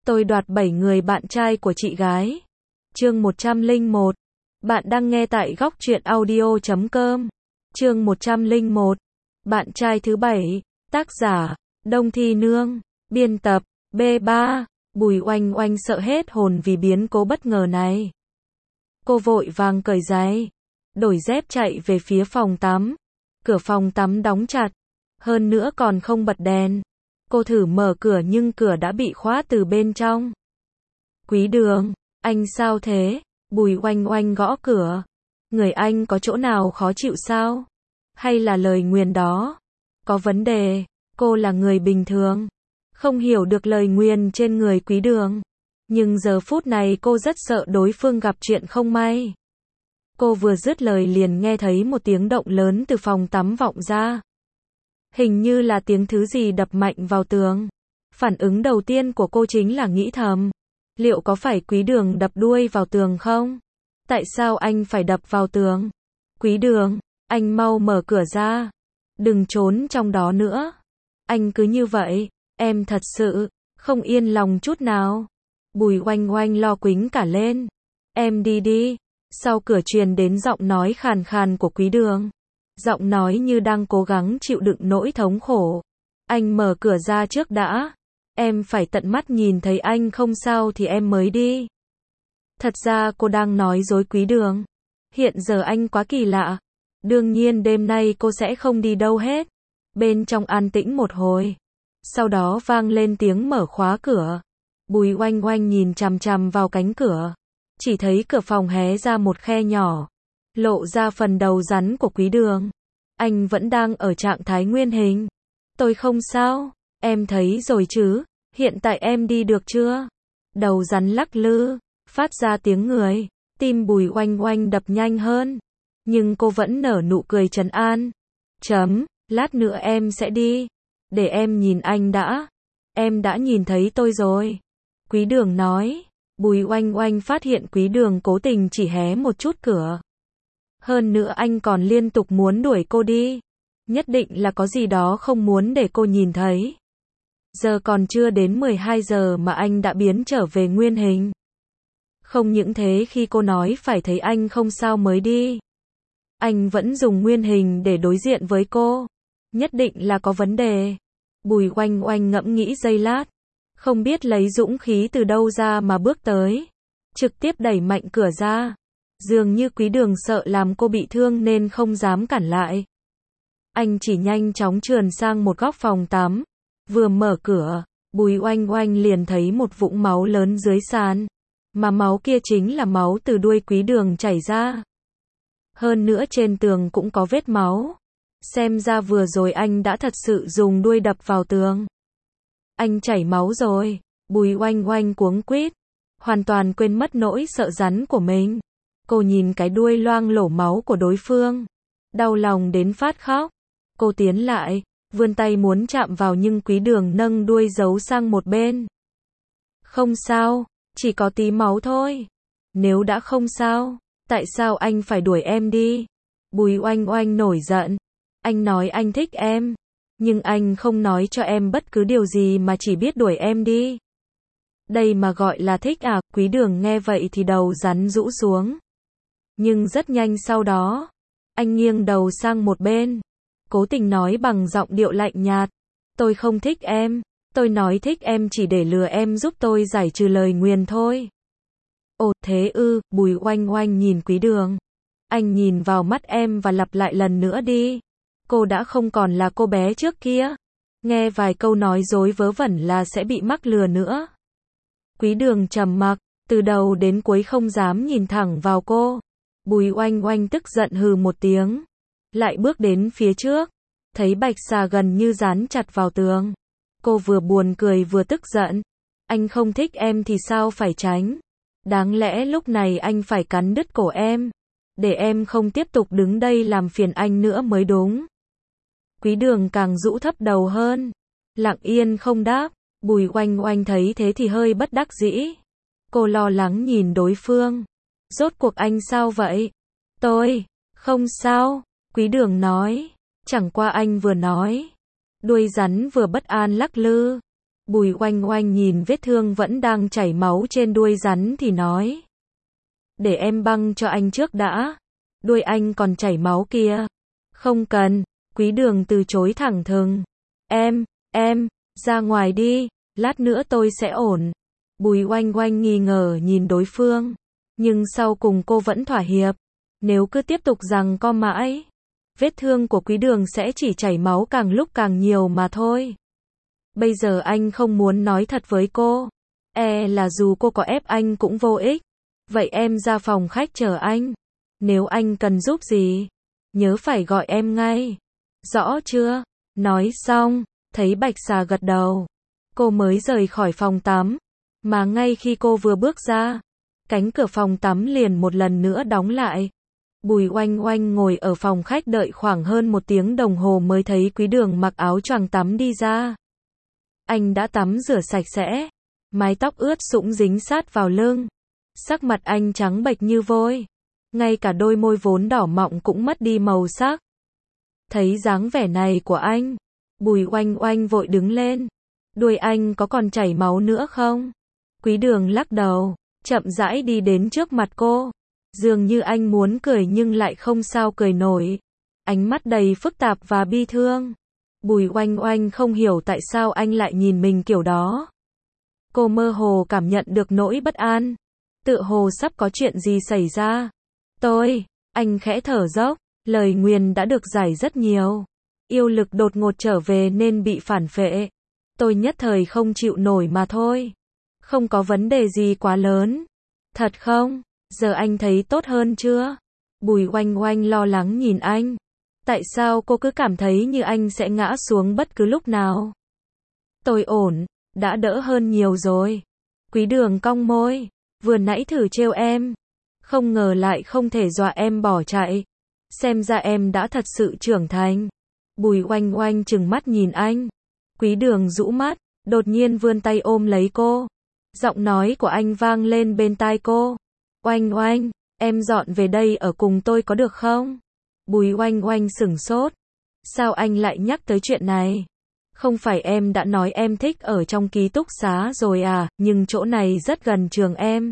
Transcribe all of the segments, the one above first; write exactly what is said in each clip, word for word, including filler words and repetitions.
Tôi đoạt bảy người bạn trai của chị gái. Chương một trăm lẻ một. Bạn đang nghe tại góc truyện audio chấm com. Chương một trăm lẻ một. Bạn trai thứ bảy. Tác giả: Đông Thi Nương. Biên tập: B ba. Bùi Oanh Oanh sợ hết hồn vì biến cố bất ngờ này. Cô vội vàng cởi giày, đổi dép chạy về phía phòng tắm. Cửa phòng tắm đóng chặt, hơn nữa còn không bật đèn. Cô thử mở cửa nhưng cửa đã bị khóa từ bên trong. Quý Đường, anh sao thế? Bùi Oanh Oanh gõ cửa. Người anh có chỗ nào khó chịu sao? Hay là lời nguyền đó có vấn đề? Cô là người bình thường, không hiểu được lời nguyền trên người Quý Đường. Nhưng giờ phút này cô rất sợ đối phương gặp chuyện không may. Cô vừa dứt lời liền nghe thấy một tiếng động lớn từ phòng tắm vọng ra. Hình như là tiếng thứ gì đập mạnh vào tường. Phản ứng đầu tiên của cô chính là nghĩ thầm, liệu có phải Quý Đường đập đuôi vào tường không? Tại sao anh phải đập vào tường? Quý Đường, anh mau mở cửa ra. Đừng trốn trong đó nữa. Anh cứ như vậy, em thật sự không yên lòng chút nào. Bùi Oanh Oanh lo quính cả lên. Em đi đi. Sau cửa truyền đến giọng nói khàn khàn của Quý Đường. Giọng nói như đang cố gắng chịu đựng nỗi thống khổ. Anh mở cửa ra trước đã. Em phải tận mắt nhìn thấy anh không sao thì em mới đi. Thật ra cô đang nói dối Quý Đường. Hiện giờ anh quá kỳ lạ. Đương nhiên đêm nay cô sẽ không đi đâu hết. Bên trong an tĩnh một hồi. Sau đó vang lên tiếng mở khóa cửa. Bùi Oanh Oanh nhìn chằm chằm vào cánh cửa. Chỉ thấy cửa phòng hé ra một khe nhỏ, lộ ra phần đầu rắn của Quý Đường. Anh vẫn đang ở trạng thái nguyên hình. Tôi không sao, em thấy rồi chứ, hiện tại em đi được chưa? Đầu rắn lắc lư, phát ra tiếng người, tim Bùi Oanh Oanh đập nhanh hơn. Nhưng cô vẫn nở nụ cười trấn an. Chấm, lát nữa em sẽ đi. Để em nhìn anh đã. Em đã nhìn thấy tôi rồi. Quý Đường nói. Bùi Oanh Oanh phát hiện Quý Đường cố tình chỉ hé một chút cửa. Hơn nữa anh còn liên tục muốn đuổi cô đi. Nhất định là có gì đó không muốn để cô nhìn thấy. Giờ còn chưa đến mười hai giờ mà anh đã biến trở về nguyên hình. Không những thế, khi cô nói phải thấy anh không sao mới đi, anh vẫn dùng nguyên hình để đối diện với cô. Nhất định là có vấn đề. Bùi Oanh Oanh ngẫm nghĩ giây lát. Không biết lấy dũng khí từ đâu ra mà bước tới. Trực tiếp đẩy mạnh cửa ra. Dường như Quý Đường sợ làm cô bị thương nên không dám cản lại. Anh chỉ nhanh chóng trườn sang một góc phòng tắm. Vừa mở cửa, Bùi Oanh Oanh liền thấy một vũng máu lớn dưới sàn. Mà máu kia chính là máu từ đuôi Quý Đường chảy ra. Hơn nữa trên tường cũng có vết máu. Xem ra vừa rồi anh đã thật sự dùng đuôi đập vào tường. Anh chảy máu rồi. Bùi Oanh Oanh cuống quýt, hoàn toàn quên mất nỗi sợ rắn của mình. Cô nhìn cái đuôi loang lổ máu của đối phương, đau lòng đến phát khóc. Cô tiến lại, vươn tay muốn chạm vào nhưng Quý Đường nâng đuôi giấu sang một bên. Không sao, chỉ có tí máu thôi. Nếu đã không sao, tại sao anh phải đuổi em đi? Bùi Oanh Oanh nổi giận. Anh nói anh thích em, nhưng anh không nói cho em bất cứ điều gì mà chỉ biết đuổi em đi. Đây mà gọi là thích à? Quý Đường nghe vậy thì đầu rắn rũ xuống. Nhưng rất nhanh sau đó, anh nghiêng đầu sang một bên, cố tình nói bằng giọng điệu lạnh nhạt. Tôi không thích em, tôi nói thích em chỉ để lừa em giúp tôi giải trừ lời nguyền thôi. Ồ, thế ư? Bùi Oanh Oanh nhìn Quý Đường. Anh nhìn vào mắt em và lặp lại lần nữa đi. Cô đã không còn là cô bé trước kia. Nghe vài câu nói dối vớ vẩn là sẽ bị mắc lừa nữa. Quý Đường trầm mặc, từ đầu đến cuối không dám nhìn thẳng vào cô. Bùi Oanh Oanh tức giận hừ một tiếng, lại bước đến phía trước, thấy bạch xà gần như dán chặt vào tường. Cô vừa buồn cười vừa tức giận. Anh không thích em thì sao phải tránh? Đáng lẽ lúc này anh phải cắn đứt cổ em, để em không tiếp tục đứng đây làm phiền anh nữa mới đúng. Quý Đường càng rũ thấp đầu hơn, lặng yên không đáp. Bùi Oanh Oanh thấy thế thì hơi bất đắc dĩ. Cô lo lắng nhìn đối phương. Rốt cuộc anh sao vậy? Tôi không sao, Quý Đường nói. Chẳng qua anh vừa nói, đuôi rắn vừa bất an lắc lư. Bùi Oanh Oanh nhìn vết thương vẫn đang chảy máu trên đuôi rắn thì nói. Để em băng cho anh trước đã. Đuôi anh còn chảy máu kia. Không cần. Quý Đường từ chối thẳng thừng. Em, em, ra ngoài đi, lát nữa tôi sẽ ổn. Bùi Oanh Oanh nghi ngờ nhìn đối phương. Nhưng sau cùng cô vẫn thỏa hiệp. Nếu cứ tiếp tục giằng co mãi, vết thương của Quý Đường sẽ chỉ chảy máu càng lúc càng nhiều mà thôi. Bây giờ anh không muốn nói thật với cô. E là dù cô có ép anh cũng vô ích. Vậy em ra phòng khách chờ anh. Nếu anh cần giúp gì, nhớ phải gọi em ngay. Rõ chưa? Nói xong, thấy Bạch Xà gật đầu. Cô mới rời khỏi phòng tắm. Mà ngay khi cô vừa bước ra, cánh cửa phòng tắm liền một lần nữa đóng lại. Bùi Oanh Oanh ngồi ở phòng khách đợi khoảng hơn một tiếng đồng hồ mới thấy Quý Đường mặc áo choàng tắm đi ra. Anh đã tắm rửa sạch sẽ, mái tóc ướt sũng dính sát vào lưng. Sắc mặt anh trắng bệch như vôi, ngay cả đôi môi vốn đỏ mọng cũng mất đi màu sắc. Thấy dáng vẻ này của anh, Bùi Oanh Oanh vội đứng lên. Đuôi anh có còn chảy máu nữa không? Quý Đường lắc đầu, chậm rãi đi đến trước mặt cô. Dường như anh muốn cười nhưng lại không sao cười nổi. Ánh mắt đầy phức tạp và bi thương. Bùi Oanh Oanh không hiểu tại sao anh lại nhìn mình kiểu đó. Cô mơ hồ cảm nhận được nỗi bất an. Tựa hồ sắp có chuyện gì xảy ra. Tôi, anh khẽ thở dốc, lời nguyền đã được giải rất nhiều. Yêu lực đột ngột trở về nên bị phản phệ. Tôi nhất thời không chịu nổi mà thôi. Không có vấn đề gì quá lớn. Thật không? Giờ anh thấy tốt hơn chưa? Bùi Oanh Oanh lo lắng nhìn anh. Tại sao cô cứ cảm thấy như anh sẽ ngã xuống bất cứ lúc nào? Tôi ổn, đã đỡ hơn nhiều rồi. Quý Đường cong môi. Vừa nãy thử trêu em. Không ngờ lại không thể dọa em bỏ chạy. Xem ra em đã thật sự trưởng thành. Bùi Oanh Oanh trừng mắt nhìn anh. Quý Đường rũ mắt, đột nhiên vươn tay ôm lấy cô. Giọng nói của anh vang lên bên tai cô. Oanh Oanh, em dọn về đây ở cùng tôi có được không? Bùi Oanh Oanh sửng sốt. Sao anh lại nhắc tới chuyện này? Không phải em đã nói em thích ở trong ký túc xá rồi à, nhưng chỗ này rất gần trường em.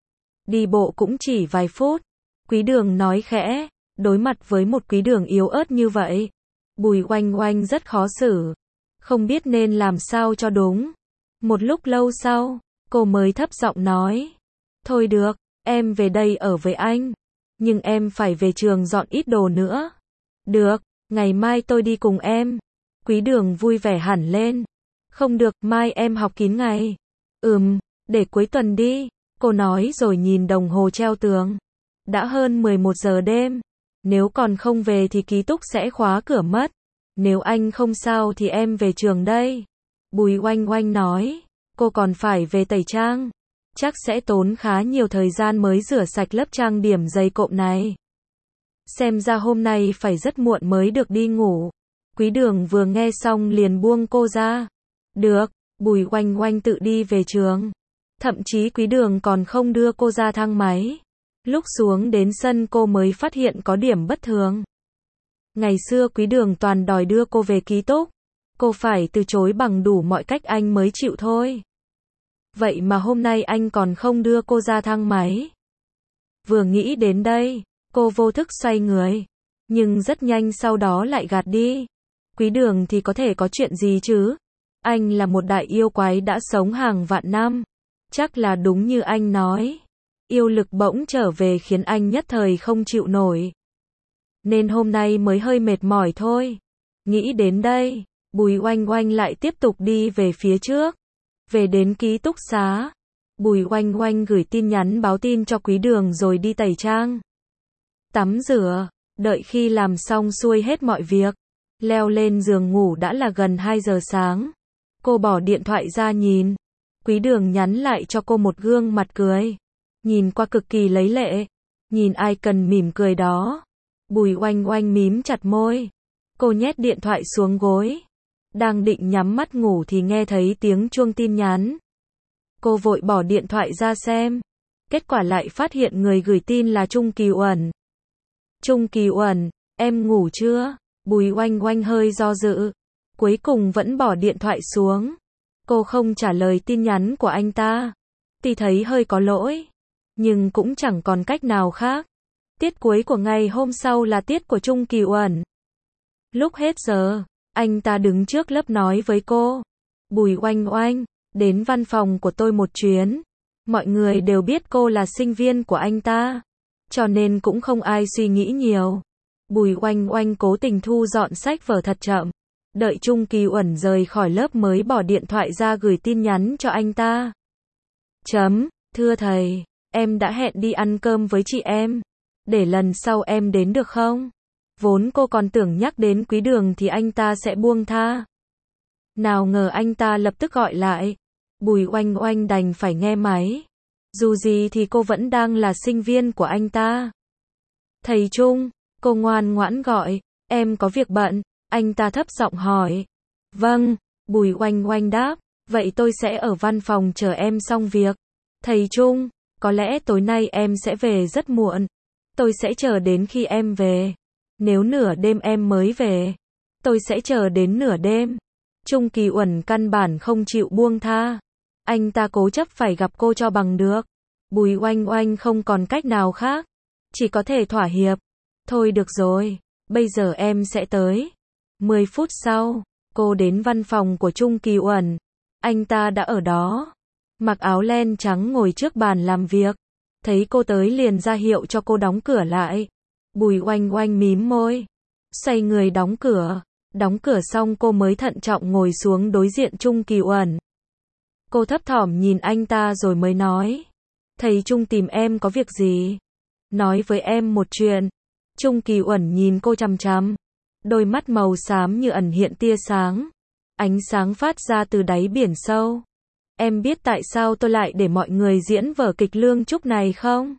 Đi bộ cũng chỉ vài phút. Quý Đường nói khẽ, đối mặt với một Quý Đường yếu ớt như vậy. Bùi Oanh Oanh rất khó xử. Không biết nên làm sao cho đúng. Một lúc lâu sau, cô mới thấp giọng nói. Thôi được, em về đây ở với anh. Nhưng em phải về trường dọn ít đồ nữa. Được, ngày mai tôi đi cùng em. Quý Đường vui vẻ hẳn lên. Không được, mai em học kín ngày. Ừm, để cuối tuần đi. Cô nói rồi nhìn đồng hồ treo tường. Đã hơn mười một giờ đêm. Nếu còn không về thì ký túc sẽ khóa cửa mất. Nếu anh không sao thì em về trường đây. Bùi Oanh Oanh nói. Cô còn phải về tẩy trang. Chắc sẽ tốn khá nhiều thời gian mới rửa sạch lớp trang điểm dày cộm này. Xem ra hôm nay phải rất muộn mới được đi ngủ. Quý Đường vừa nghe xong liền buông cô ra. Được, Bùi Oanh Oanh tự đi về trường. Thậm chí Quý Đường còn không đưa cô ra thang máy. Lúc xuống đến sân cô mới phát hiện có điểm bất thường. Ngày xưa Quý Đường toàn đòi đưa cô về ký túc. Cô phải từ chối bằng đủ mọi cách anh mới chịu thôi. Vậy mà hôm nay anh còn không đưa cô ra thang máy. Vừa nghĩ đến đây, cô vô thức xoay người. Nhưng rất nhanh sau đó lại gạt đi. Quý Đường thì có thể có chuyện gì chứ? Anh là một đại yêu quái đã sống hàng vạn năm. Chắc là đúng như anh nói. Yêu lực bỗng trở về khiến anh nhất thời không chịu nổi. Nên hôm nay mới hơi mệt mỏi thôi. Nghĩ đến đây, Bùi Oanh Oanh lại tiếp tục đi về phía trước. Về đến ký túc xá, Bùi Oanh Oanh gửi tin nhắn báo tin cho Quý Đường rồi đi tẩy trang. Tắm rửa, đợi khi làm xong xuôi hết mọi việc, leo lên giường ngủ đã là gần hai giờ sáng. Cô bỏ điện thoại ra nhìn. Quý Đường nhắn lại cho cô một gương mặt cười. Nhìn qua cực kỳ lấy lệ. Nhìn ai cần mỉm cười đó. Bùi Oanh Oanh mím chặt môi. Cô nhét điện thoại xuống gối. Đang định nhắm mắt ngủ thì nghe thấy tiếng chuông tin nhắn. Cô vội bỏ điện thoại ra xem. Kết quả lại phát hiện người gửi tin là Trung Kỳ Uẩn. Trung Kỳ Uẩn, em ngủ chưa? Bùi Oanh Oanh hơi do dự. Cuối cùng vẫn bỏ điện thoại xuống. Cô không trả lời tin nhắn của anh ta. Tuy thấy hơi có lỗi, nhưng cũng chẳng còn cách nào khác. Tiết cuối của ngày hôm sau là tiết của Chung Kỳ Uẩn. Lúc hết giờ, anh ta đứng trước lớp nói với cô. Bùi Oanh Oanh, đến văn phòng của tôi một chuyến. Mọi người đều biết cô là sinh viên của anh ta, cho nên cũng không ai suy nghĩ nhiều. Bùi Oanh Oanh cố tình thu dọn sách vở thật chậm. Đợi Chung Kỳ Uẩn rời khỏi lớp mới bỏ điện thoại ra gửi tin nhắn cho anh ta. Chấm, thưa thầy, em đã hẹn đi ăn cơm với chị em. Để lần sau em đến được không? Vốn cô còn tưởng nhắc đến Quý Đường thì anh ta sẽ buông tha. Nào ngờ anh ta lập tức gọi lại. Bùi Oanh Oanh đành phải nghe máy. Dù gì thì cô vẫn đang là sinh viên của anh ta. Thầy Chung, cô ngoan ngoãn gọi, em có việc bận. Anh ta thấp giọng hỏi. Vâng, Bùi Oanh Oanh đáp, vậy tôi sẽ ở văn phòng chờ em xong việc. Thầy Chung, có lẽ tối nay em sẽ về rất muộn. Tôi sẽ chờ đến khi em về. Nếu nửa đêm em mới về, tôi sẽ chờ đến nửa đêm. Chung Kỳ Uẩn căn bản không chịu buông tha. Anh ta cố chấp phải gặp cô cho bằng được. Bùi Oanh Oanh không còn cách nào khác, chỉ có thể thỏa hiệp. Thôi được rồi, bây giờ em sẽ tới. mười phút sau, cô đến văn phòng của Chung Kỳ Uẩn. Anh ta đã ở đó, mặc áo len trắng ngồi trước bàn làm việc. Thấy cô tới liền ra hiệu cho cô đóng cửa lại. Bùi Oanh Oanh mím môi, xoay người đóng cửa. Đóng cửa xong cô mới thận trọng ngồi xuống đối diện Chung Kỳ Uẩn. Cô thấp thỏm nhìn anh ta rồi mới nói. Thầy Chung tìm em có việc gì? Nói với em một chuyện. Chung Kỳ Uẩn nhìn cô chằm chằm. Đôi mắt màu xám như ẩn hiện tia sáng. Ánh sáng phát ra từ đáy biển sâu. Em biết tại sao tôi lại để mọi người diễn vở kịch Lương Trúc này không?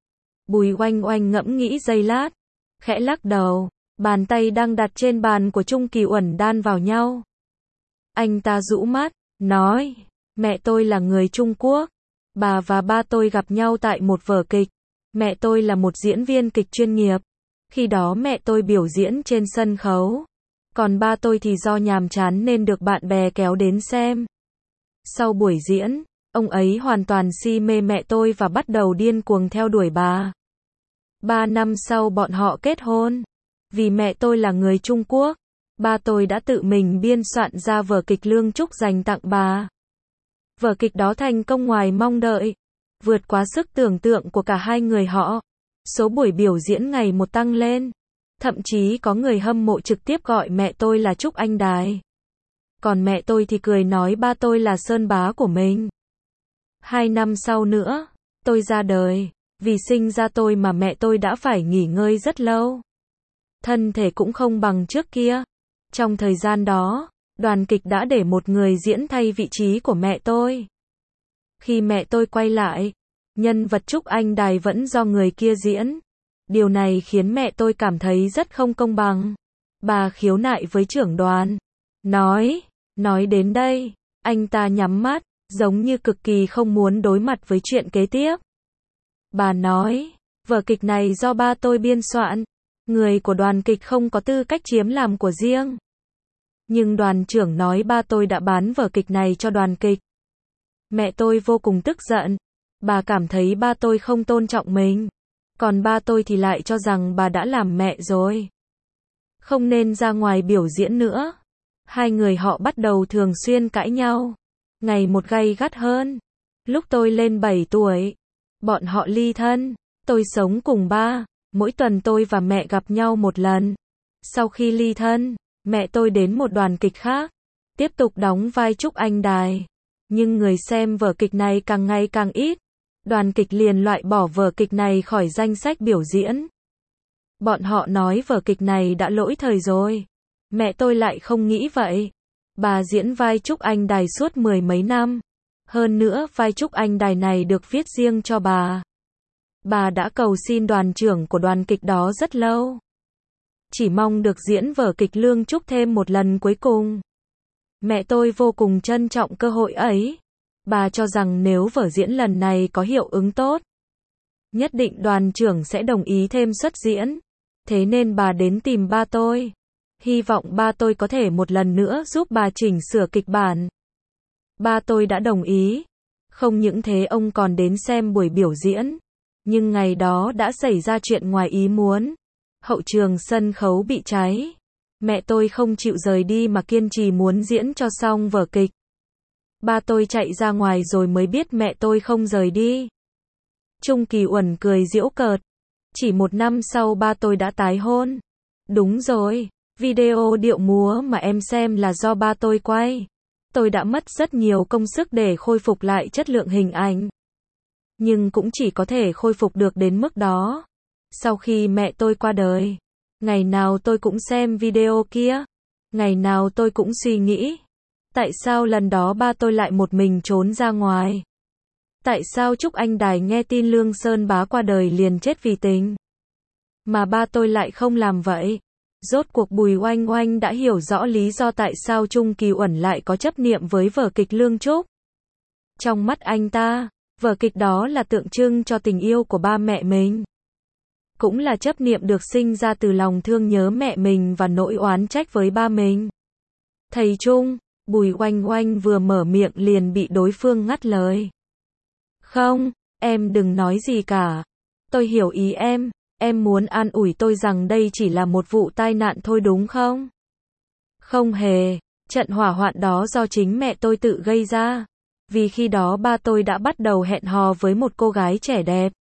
Bùi Oanh Oanh ngẫm nghĩ giây lát, khẽ lắc đầu. Bàn tay đang đặt trên bàn của Chung Kỳ Uẩn đan vào nhau. Anh ta rũ mắt, nói, mẹ tôi là người Trung Quốc. Bà và ba tôi gặp nhau tại một vở kịch. Mẹ tôi là một diễn viên kịch chuyên nghiệp. Khi đó mẹ tôi biểu diễn trên sân khấu. Còn ba tôi thì do nhàm chán nên được bạn bè kéo đến xem. Sau buổi diễn, ông ấy hoàn toàn si mê mẹ tôi và bắt đầu điên cuồng theo đuổi bà. Ba năm sau bọn họ kết hôn. Vì mẹ tôi là người Trung Quốc, ba tôi đã tự mình biên soạn ra vở kịch Lương Trúc dành tặng bà. Vở kịch đó thành công ngoài mong đợi, vượt quá sức tưởng tượng của cả hai người họ. Số buổi biểu diễn ngày một tăng lên. Thậm chí có người hâm mộ trực tiếp gọi mẹ tôi là Trúc Anh Đài. Còn mẹ tôi thì cười nói ba tôi là Sơn Bá của mình. Hai năm sau nữa, tôi ra đời. Vì sinh ra tôi mà mẹ tôi đã phải nghỉ ngơi rất lâu. Thân thể cũng không bằng trước kia. Trong thời gian đó, đoàn kịch đã để một người diễn thay vị trí của mẹ tôi. Khi mẹ tôi quay lại, nhân vật Trúc Anh Đài vẫn do người kia diễn. Điều này khiến mẹ tôi cảm thấy rất không công bằng. Bà khiếu nại với trưởng đoàn. Nói, nói đến đây, anh ta nhắm mắt, giống như cực kỳ không muốn đối mặt với chuyện kế tiếp. Bà nói, vở kịch này do ba tôi biên soạn. Người của đoàn kịch không có tư cách chiếm làm của riêng. Nhưng đoàn trưởng nói ba tôi đã bán vở kịch này cho đoàn kịch. Mẹ tôi vô cùng tức giận. Bà cảm thấy ba tôi không tôn trọng mình. Còn ba tôi thì lại cho rằng bà đã làm mẹ rồi. Không nên ra ngoài biểu diễn nữa. Hai người họ bắt đầu thường xuyên cãi nhau. Ngày một gay gắt hơn. Lúc tôi lên bảy tuổi, bọn họ ly thân. Tôi sống cùng ba. Mỗi tuần tôi và mẹ gặp nhau một lần. Sau khi ly thân, mẹ tôi đến một đoàn kịch khác, tiếp tục đóng vai Trúc Anh Đài. Nhưng người xem vở kịch này càng ngày càng ít. Đoàn kịch liền loại bỏ vở kịch này khỏi danh sách biểu diễn. Bọn họ nói vở kịch này đã lỗi thời rồi. Mẹ tôi lại không nghĩ vậy. Bà diễn vai Trúc Anh Đài suốt mười mấy năm. Hơn nữa vai Trúc Anh Đài này được viết riêng cho bà. Bà đã cầu xin đoàn trưởng của đoàn kịch đó rất lâu. Chỉ mong được diễn vở kịch Lương Trúc thêm một lần cuối cùng. Mẹ tôi vô cùng trân trọng cơ hội ấy. Bà cho rằng nếu vở diễn lần này có hiệu ứng tốt, nhất định đoàn trưởng sẽ đồng ý thêm suất diễn. Thế nên bà đến tìm ba tôi. Hy vọng ba tôi có thể một lần nữa giúp bà chỉnh sửa kịch bản. Ba tôi đã đồng ý. Không những thế ông còn đến xem buổi biểu diễn. Nhưng ngày đó đã xảy ra chuyện ngoài ý muốn. Hậu trường sân khấu bị cháy. Mẹ tôi không chịu rời đi mà kiên trì muốn diễn cho xong vở kịch. Ba tôi chạy ra ngoài rồi mới biết mẹ tôi không rời đi. Chung Kỳ Uẩn cười giễu cợt. Chỉ một năm sau ba tôi đã tái hôn. Đúng rồi, video điệu múa mà em xem là do ba tôi quay. Tôi đã mất rất nhiều công sức để khôi phục lại chất lượng hình ảnh. Nhưng cũng chỉ có thể khôi phục được đến mức đó. Sau khi mẹ tôi qua đời, ngày nào tôi cũng xem video kia. Ngày nào tôi cũng suy nghĩ. Tại sao lần đó ba tôi lại một mình trốn ra ngoài? Tại sao Trúc Anh Đài nghe tin Lương Sơn Bá qua đời liền chết vì tình? Mà ba tôi lại không làm vậy. Rốt cuộc Bùi Oanh Oanh đã hiểu rõ lý do tại sao Chung Kỳ Uẩn lại có chấp niệm với vở kịch Lương Trúc. Trong mắt anh ta, vở kịch đó là tượng trưng cho tình yêu của ba mẹ mình. Cũng là chấp niệm được sinh ra từ lòng thương nhớ mẹ mình và nỗi oán trách với ba mình. Thầy Chung, Bùi Oanh Oanh vừa mở miệng liền bị đối phương ngắt lời. Không, em đừng nói gì cả. Tôi hiểu ý em, em muốn an ủi tôi rằng đây chỉ là một vụ tai nạn thôi đúng không? Không hề, trận hỏa hoạn đó do chính mẹ tôi tự gây ra. Vì khi đó ba tôi đã bắt đầu hẹn hò với một cô gái trẻ đẹp.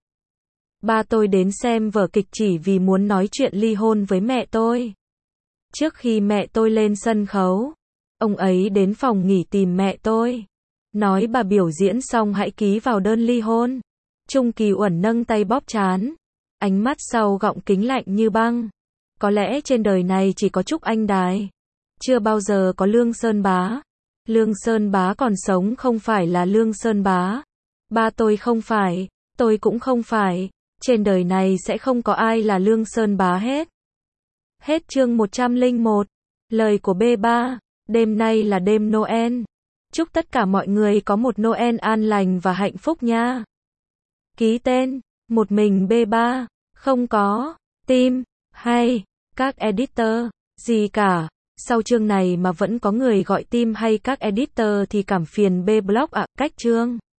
Ba tôi đến xem vở kịch chỉ vì muốn nói chuyện ly hôn với mẹ tôi. Trước khi mẹ tôi lên sân khấu, ông ấy đến phòng nghỉ tìm mẹ tôi. Nói bà biểu diễn xong hãy ký vào đơn ly hôn. Chung Kỳ Uẩn nâng tay bóp trán. Ánh mắt sau gọng kính lạnh như băng. Có lẽ trên đời này chỉ có Trúc Anh Đài. Chưa bao giờ có Lương Sơn Bá. Lương Sơn Bá còn sống không phải là Lương Sơn Bá. Ba tôi không phải. Tôi cũng không phải. Trên đời này sẽ không có ai là Lương Sơn Bá hết. Hết chương một trăm lẻ một. Lời của B ba. Đêm nay là đêm Noel. Chúc tất cả mọi người có một Noel an lành và hạnh phúc nha. Ký tên, một mình B ba, không có, team, hay, các editor, gì cả. Sau chương này mà vẫn có người gọi team hay các editor thì cảm phiền B block ạ, cách chương.